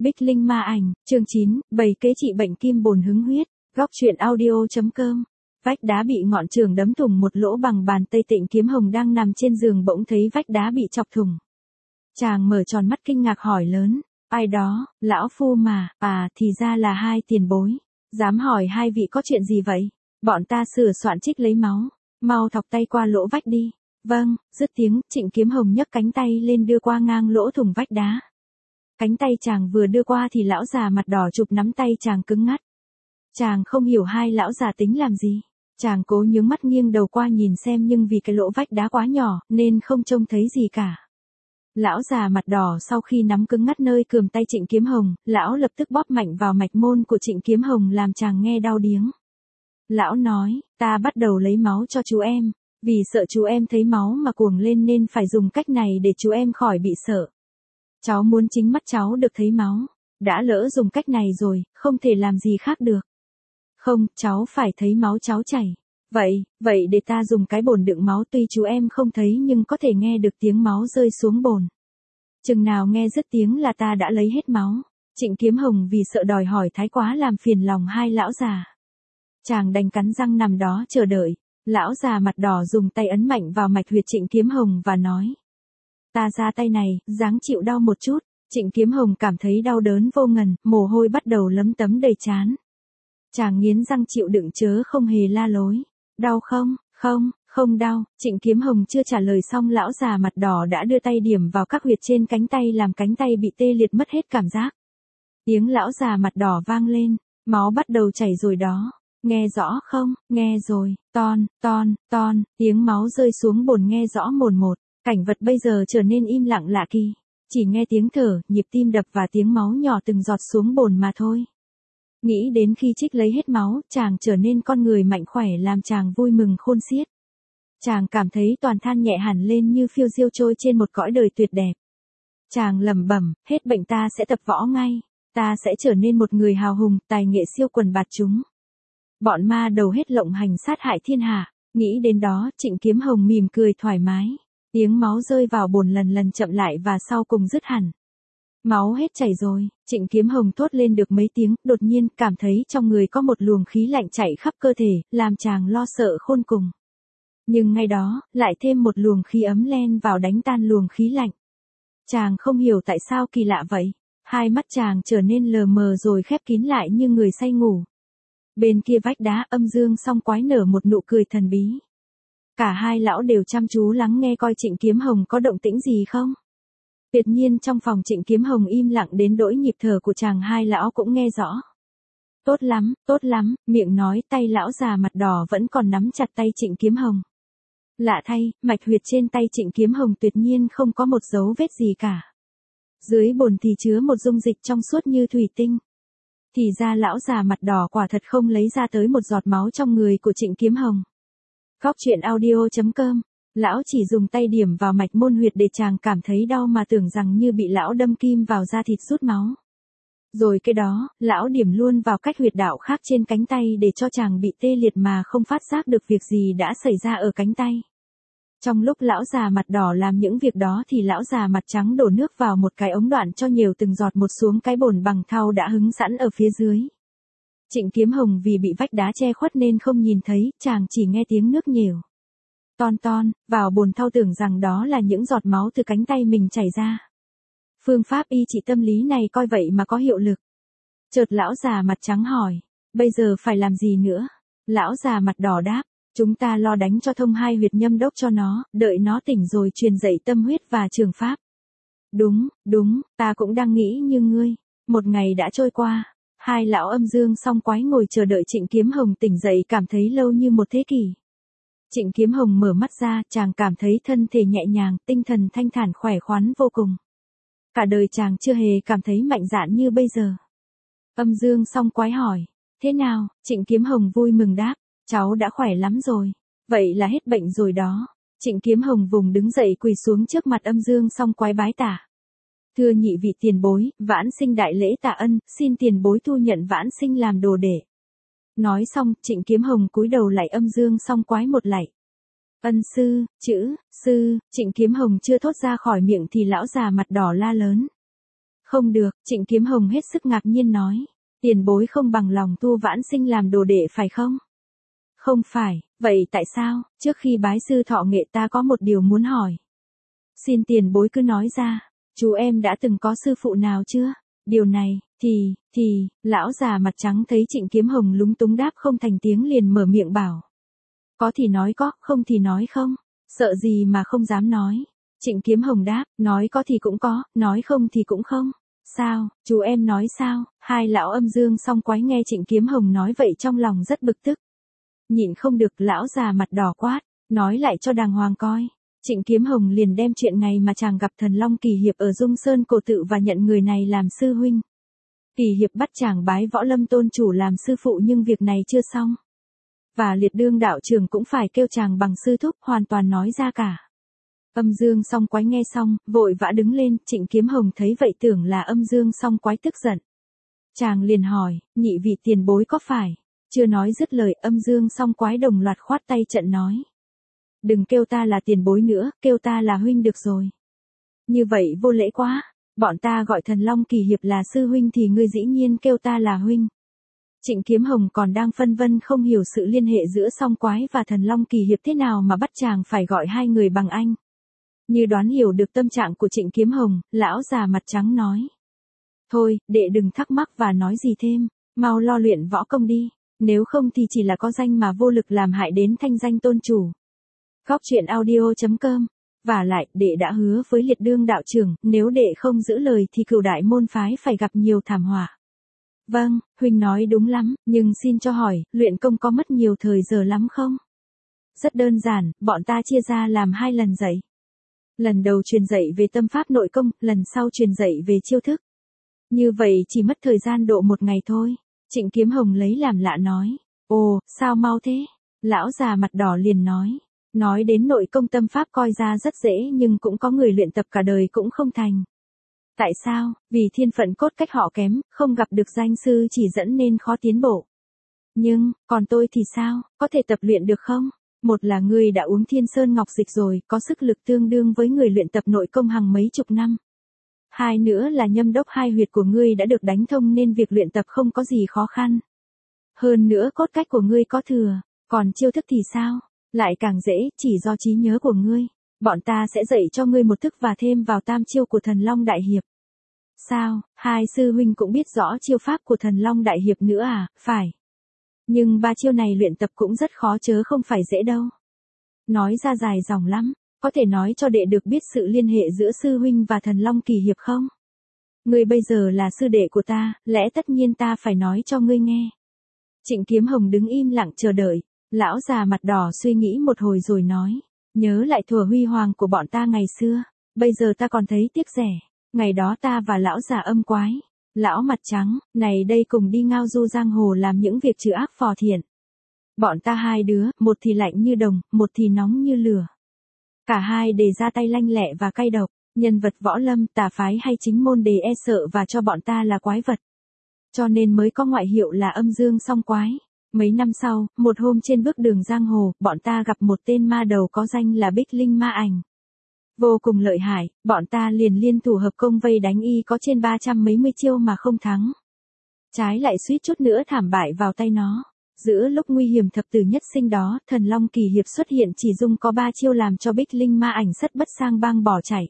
Bích Linh ma ảnh, chương 9, 7 kế trị bệnh kim bồn hứng huyết, góc truyện audio.com. Vách đá bị ngọn trường đấm thủng một lỗ bằng bàn tay. Tịnh Kiếm Hồng đang nằm trên giường bỗng thấy vách đá bị chọc thủng. Chàng mở tròn mắt kinh ngạc hỏi lớn, ai đó, lão phu mà, thì ra là hai tiền bối. Dám hỏi hai vị có chuyện gì vậy? Bọn ta sửa soạn trích lấy máu, mau thọc tay qua lỗ vách đi. Vâng, dứt tiếng, Trịnh Kiếm Hồng nhấc cánh tay lên đưa qua ngang lỗ thủng vách đá. Cánh tay chàng vừa đưa qua thì lão già mặt đỏ chụp nắm tay chàng cứng ngắt. Chàng không hiểu hai lão già tính làm gì. Chàng cố nhướng mắt nghiêng đầu qua nhìn xem nhưng vì cái lỗ vách đá quá nhỏ nên không trông thấy gì cả. Lão già mặt đỏ sau khi nắm cứng ngắt nơi cườm tay Trịnh Kiếm Hồng, lão lập tức bóp mạnh vào mạch môn của Trịnh Kiếm Hồng làm chàng nghe đau điếng. Lão nói, ta bắt đầu lấy máu cho chú em, vì sợ chú em thấy máu mà cuồng lên nên phải dùng cách này để chú em khỏi bị sợ. Cháu muốn chính mắt cháu được thấy máu, đã lỡ dùng cách này rồi, không thể làm gì khác được. Không, cháu phải thấy máu cháu chảy. Vậy để ta dùng cái bồn đựng máu, tuy chú em không thấy nhưng có thể nghe được tiếng máu rơi xuống bồn. Chừng nào nghe dứt tiếng là ta đã lấy hết máu. Trịnh Kiếm Hồng vì sợ đòi hỏi thái quá làm phiền lòng hai lão già. Chàng đành cắn răng nằm đó chờ đợi. Lão già mặt đỏ dùng tay ấn mạnh vào mạch huyệt Trịnh Kiếm Hồng và nói, ta ra tay này, ráng chịu đau một chút. Trịnh Kiếm Hồng cảm thấy đau đớn vô ngần, mồ hôi bắt đầu lấm tấm đầy trán. Chàng nghiến răng chịu đựng chớ không hề la lối. Đau không? Không đau. Trịnh Kiếm Hồng chưa trả lời xong lão già mặt đỏ đã đưa tay điểm vào các huyệt trên cánh tay làm cánh tay bị tê liệt mất hết cảm giác. Tiếng lão già mặt đỏ vang lên, máu bắt đầu chảy rồi đó. Nghe rõ không? Nghe rồi. Ton, tiếng máu rơi xuống bồn nghe rõ mồn một. Cảnh vật bây giờ trở nên im lặng lạ kỳ. Chỉ nghe tiếng thở, nhịp tim đập và tiếng máu nhỏ từng giọt xuống bồn mà thôi. Nghĩ đến khi trích lấy hết máu, chàng trở nên con người mạnh khỏe làm chàng vui mừng khôn xiết. Chàng cảm thấy toàn thân nhẹ hẳn lên như phiêu diêu trôi trên một cõi đời tuyệt đẹp. Chàng lẩm bẩm, hết bệnh ta sẽ tập võ ngay. Ta sẽ trở nên một người hào hùng, tài nghệ siêu quần bạt chúng. Bọn ma đầu hết lộng hành sát hại thiên hạ. Nghĩ đến đó, Trịnh Kiếm Hồng mỉm cười thoải mái. Tiếng máu rơi vào bồn lần lần chậm lại và sau cùng dứt hẳn. Máu hết chảy rồi, Trịnh Kiếm Hồng thốt lên được mấy tiếng, đột nhiên cảm thấy trong người có một luồng khí lạnh chạy khắp cơ thể, làm chàng lo sợ khôn cùng. Nhưng ngay đó, lại thêm một luồng khí ấm len vào đánh tan luồng khí lạnh. Chàng không hiểu tại sao kỳ lạ vậy. Hai mắt chàng trở nên lờ mờ rồi khép kín lại như người say ngủ. Bên kia vách đá Âm Dương Song Quái nở một nụ cười thần bí. Cả hai lão đều chăm chú lắng nghe coi Trịnh Kiếm Hồng có động tĩnh gì không. Tuyệt nhiên trong phòng Trịnh Kiếm Hồng im lặng đến nỗi nhịp thở của chàng hai lão cũng nghe rõ. Tốt lắm, miệng nói, tay lão già mặt đỏ vẫn còn nắm chặt tay Trịnh Kiếm Hồng. Lạ thay, mạch huyệt trên tay Trịnh Kiếm Hồng tuyệt nhiên không có một dấu vết gì cả. Dưới bồn thì chứa một dung dịch trong suốt như thủy tinh. Thì ra lão già mặt đỏ quả thật không lấy ra tới một giọt máu trong người của Trịnh Kiếm Hồng. Góc truyện audio.com. Lão chỉ dùng tay điểm vào mạch môn huyệt để chàng cảm thấy đau mà tưởng rằng như bị lão đâm kim vào da thịt rút máu. Rồi cái đó, lão điểm luôn vào cách huyệt đạo khác trên cánh tay để cho chàng bị tê liệt mà không phát giác được việc gì đã xảy ra ở cánh tay. Trong lúc lão già mặt đỏ làm những việc đó thì lão già mặt trắng đổ nước vào một cái ống đoạn cho nhiều từng giọt một xuống cái bồn bằng thau đã hứng sẵn ở phía dưới. Trịnh Kiếm Hồng vì bị vách đá che khuất nên không nhìn thấy, chàng chỉ nghe tiếng nước nhều. Ton, vào bồn thau tưởng rằng đó là những giọt máu từ cánh tay mình chảy ra. Phương pháp y trị tâm lý này coi vậy mà có hiệu lực. Chợt lão già mặt trắng hỏi, bây giờ phải làm gì nữa? Lão già mặt đỏ đáp, chúng ta lo đánh cho thông hai huyệt nhâm đốc cho nó, đợi nó tỉnh rồi truyền dạy tâm huyết và trường pháp. Đúng, ta cũng đang nghĩ như ngươi. Một ngày đã trôi qua, hai lão Âm Dương Song Quái ngồi chờ đợi Trịnh Kiếm Hồng tỉnh dậy cảm thấy lâu như một thế kỷ. Trịnh Kiếm Hồng mở mắt ra, chàng cảm thấy thân thể nhẹ nhàng, tinh thần thanh thản khỏe khoắn vô cùng. Cả đời chàng chưa hề cảm thấy mạnh dạn như bây giờ. Âm Dương Song Quái hỏi, thế nào? Trịnh Kiếm Hồng vui mừng đáp, cháu đã khỏe lắm rồi. Vậy là hết bệnh rồi đó. Trịnh Kiếm Hồng vùng đứng dậy quỳ xuống trước mặt Âm Dương Song Quái bái tạ. Thưa nhị vị tiền bối, vãn sinh đại lễ tạ ân, xin tiền bối thu nhận vãn sinh làm đồ đệ. Nói xong, Trịnh Kiếm Hồng cúi đầu lạy Âm Dương Song Quái một lạy. Ân sư, chữ, sư, Trịnh Kiếm Hồng chưa thốt ra khỏi miệng thì lão già mặt đỏ la lớn. Không được, Trịnh Kiếm Hồng hết sức ngạc nhiên nói. Tiền bối không bằng lòng tu vãn sinh làm đồ đệ phải không? Không phải, vậy tại sao, trước khi bái sư thọ nghệ ta có một điều muốn hỏi. Xin tiền bối cứ nói ra, chú em đã từng có sư phụ nào chưa? Điều này, lão già mặt trắng thấy Trịnh Kiếm Hồng lúng túng đáp không thành tiếng liền mở miệng bảo. Có thì nói có, không thì nói không, sợ gì mà không dám nói. Trịnh Kiếm Hồng đáp, nói có thì cũng có, nói không thì cũng không. Sao, chú em nói sao? Hai lão âm dương song quái nghe Trịnh Kiếm Hồng nói vậy trong lòng rất bực tức. Nhịn không được lão già mặt đỏ quát, nói lại cho đàng hoàng coi. Trịnh Kiếm Hồng liền đem chuyện ngày mà chàng gặp Thần Long Kỳ Hiệp ở Dung Sơn Cổ Tự và nhận người này làm sư huynh. Kỳ Hiệp bắt chàng bái Võ Lâm tôn chủ làm sư phụ nhưng việc này chưa xong. Và Liệt Đương đạo trưởng cũng phải kêu chàng bằng sư thúc hoàn toàn nói ra cả. Âm Dương song quái nghe xong, vội vã đứng lên, Trịnh Kiếm Hồng thấy vậy tưởng là Âm Dương song quái tức giận. Chàng liền hỏi, nhị vị tiền bối có phải? Chưa nói dứt lời Âm Dương song quái đồng loạt khoát tay trận nói. Đừng kêu ta là tiền bối nữa, kêu ta là huynh được rồi. Như vậy vô lễ quá, bọn ta gọi Thần Long Kỳ Hiệp là sư huynh thì ngươi dĩ nhiên kêu ta là huynh. Trịnh Kiếm Hồng còn đang phân vân không hiểu sự liên hệ giữa song quái và Thần Long Kỳ Hiệp thế nào mà bắt chàng phải gọi hai người bằng anh. Như đoán hiểu được tâm trạng của Trịnh Kiếm Hồng, lão già mặt trắng nói. Thôi, đệ đừng thắc mắc và nói gì thêm, mau lo luyện võ công đi, nếu không thì chỉ là có danh mà vô lực làm hại đến thanh danh tôn chủ. Góc truyện audio.com. Và lại, đệ đã hứa với Liệt Đương đạo trưởng, nếu đệ không giữ lời thì Cửu đại môn phái phải gặp nhiều thảm họa. Vâng, huynh nói đúng lắm, nhưng xin cho hỏi, luyện công có mất nhiều thời giờ lắm không? Rất đơn giản, bọn ta chia ra làm 2 lần dạy. Lần đầu truyền dạy về tâm pháp nội công, lần sau truyền dạy về chiêu thức. Như vậy chỉ mất thời gian độ 1 ngày thôi. Trịnh Kiếm Hồng lấy làm lạ nói. Ồ, sao mau thế? Lão già mặt đỏ liền nói. Nói đến nội công tâm pháp coi ra rất dễ nhưng cũng có người luyện tập cả đời cũng không thành. Tại sao? Vì thiên phận cốt cách họ kém, không gặp được danh sư chỉ dẫn nên khó tiến bộ. Nhưng, còn tôi thì sao, có thể tập luyện được không? Một là ngươi đã uống Thiên Sơn Ngọc Dịch rồi, có sức lực tương đương với người luyện tập nội công hàng mấy chục năm. Hai nữa là nhâm đốc hai huyệt của ngươi đã được đánh thông nên việc luyện tập không có gì khó khăn. Hơn nữa cốt cách của ngươi có thừa, còn chiêu thức thì sao? Lại càng dễ, chỉ do trí nhớ của ngươi. Bọn ta sẽ dạy cho ngươi một thức và thêm vào tam chiêu của Thần Long Đại Hiệp. Sao, hai sư huynh cũng biết rõ chiêu pháp của Thần Long Đại Hiệp nữa à? Phải. Nhưng 3 chiêu này luyện tập cũng rất khó chớ không phải dễ đâu. Nói ra dài dòng lắm, có thể nói cho đệ được biết sự liên hệ giữa sư huynh và Thần Long Kỳ Hiệp không? Ngươi bây giờ là sư đệ của ta, lẽ tất nhiên ta phải nói cho ngươi nghe. Trịnh Kiếm Hồng đứng im lặng chờ đợi, lão già mặt đỏ suy nghĩ một hồi rồi nói, nhớ lại thuở huy hoàng của bọn ta ngày xưa, bây giờ ta còn thấy tiếc rẻ, ngày đó ta và lão già âm quái. Lão mặt trắng, này đây cùng đi ngao du giang hồ làm những việc trừ ác phò thiện. Bọn ta hai đứa, một thì lạnh như đồng, một thì nóng như lửa. Cả hai đều ra tay lanh lẹ và cay độc, nhân vật võ lâm, tà phái hay chính môn đều e sợ và cho bọn ta là quái vật. Cho nên mới có ngoại hiệu là Âm Dương song quái. Mấy năm sau, một hôm trên bước đường giang hồ, bọn ta gặp một tên ma đầu có danh là Bích Linh Ma Ảnh. Vô cùng lợi hại, bọn ta liền liên thủ hợp công vây đánh y có trên 300 mấy mươi chiêu mà không thắng. Trái lại suýt chút nữa thảm bại vào tay nó. Giữa lúc nguy hiểm thập tử nhất sinh đó, Thần Long Kỳ Hiệp xuất hiện chỉ dùng có 3 chiêu làm cho Bích Linh Ma Ảnh sất bất sang bang bỏ chạy.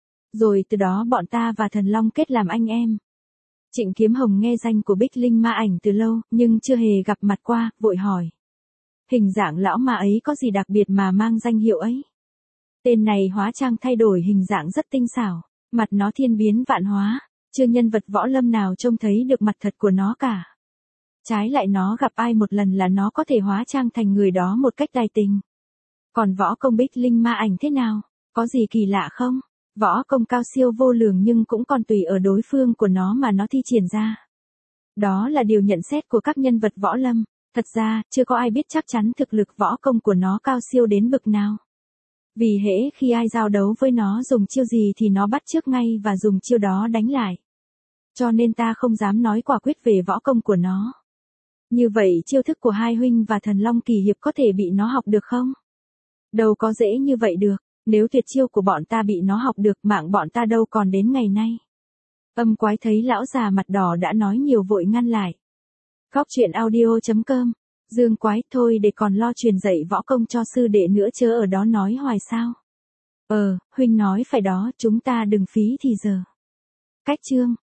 Rồi từ đó bọn ta và Thần Long kết làm anh em. Trịnh Kiếm Hồng nghe danh của Bích Linh Ma Ảnh từ lâu, nhưng chưa hề gặp mặt qua, vội hỏi. Hình dạng lão ma ấy có gì đặc biệt mà mang danh hiệu ấy? Tên này hóa trang thay đổi hình dạng rất tinh xảo, mặt nó thiên biến vạn hóa, chưa nhân vật võ lâm nào trông thấy được mặt thật của nó cả. Trái lại nó gặp ai một lần là nó có thể hóa trang thành người đó một cách tài tình. Còn võ công Bích Linh Ma Ảnh thế nào? Có gì kỳ lạ không? Võ công cao siêu vô lường nhưng cũng còn tùy ở đối phương của nó mà nó thi triển ra. Đó là điều nhận xét của các nhân vật võ lâm, thật ra chưa có ai biết chắc chắn thực lực võ công của nó cao siêu đến bậc nào. Vì hễ khi ai giao đấu với nó dùng chiêu gì thì nó bắt chước ngay và dùng chiêu đó đánh lại. Cho nên ta không dám nói quả quyết về võ công của nó. Như vậy chiêu thức của hai huynh và Thần Long Kỳ Hiệp có thể bị nó học được không? Đâu có dễ như vậy được, nếu tuyệt chiêu của bọn ta bị nó học được mạng bọn ta đâu còn đến ngày nay. Âm quái thấy lão già mặt đỏ đã nói nhiều vội ngăn lại. Góc chuyện audio.com. Dương quái, thôi để còn lo truyền dạy võ công cho sư đệ nữa chớ ở đó nói hoài sao. Huynh nói phải đó, chúng ta đừng phí thì giờ. Cách chương.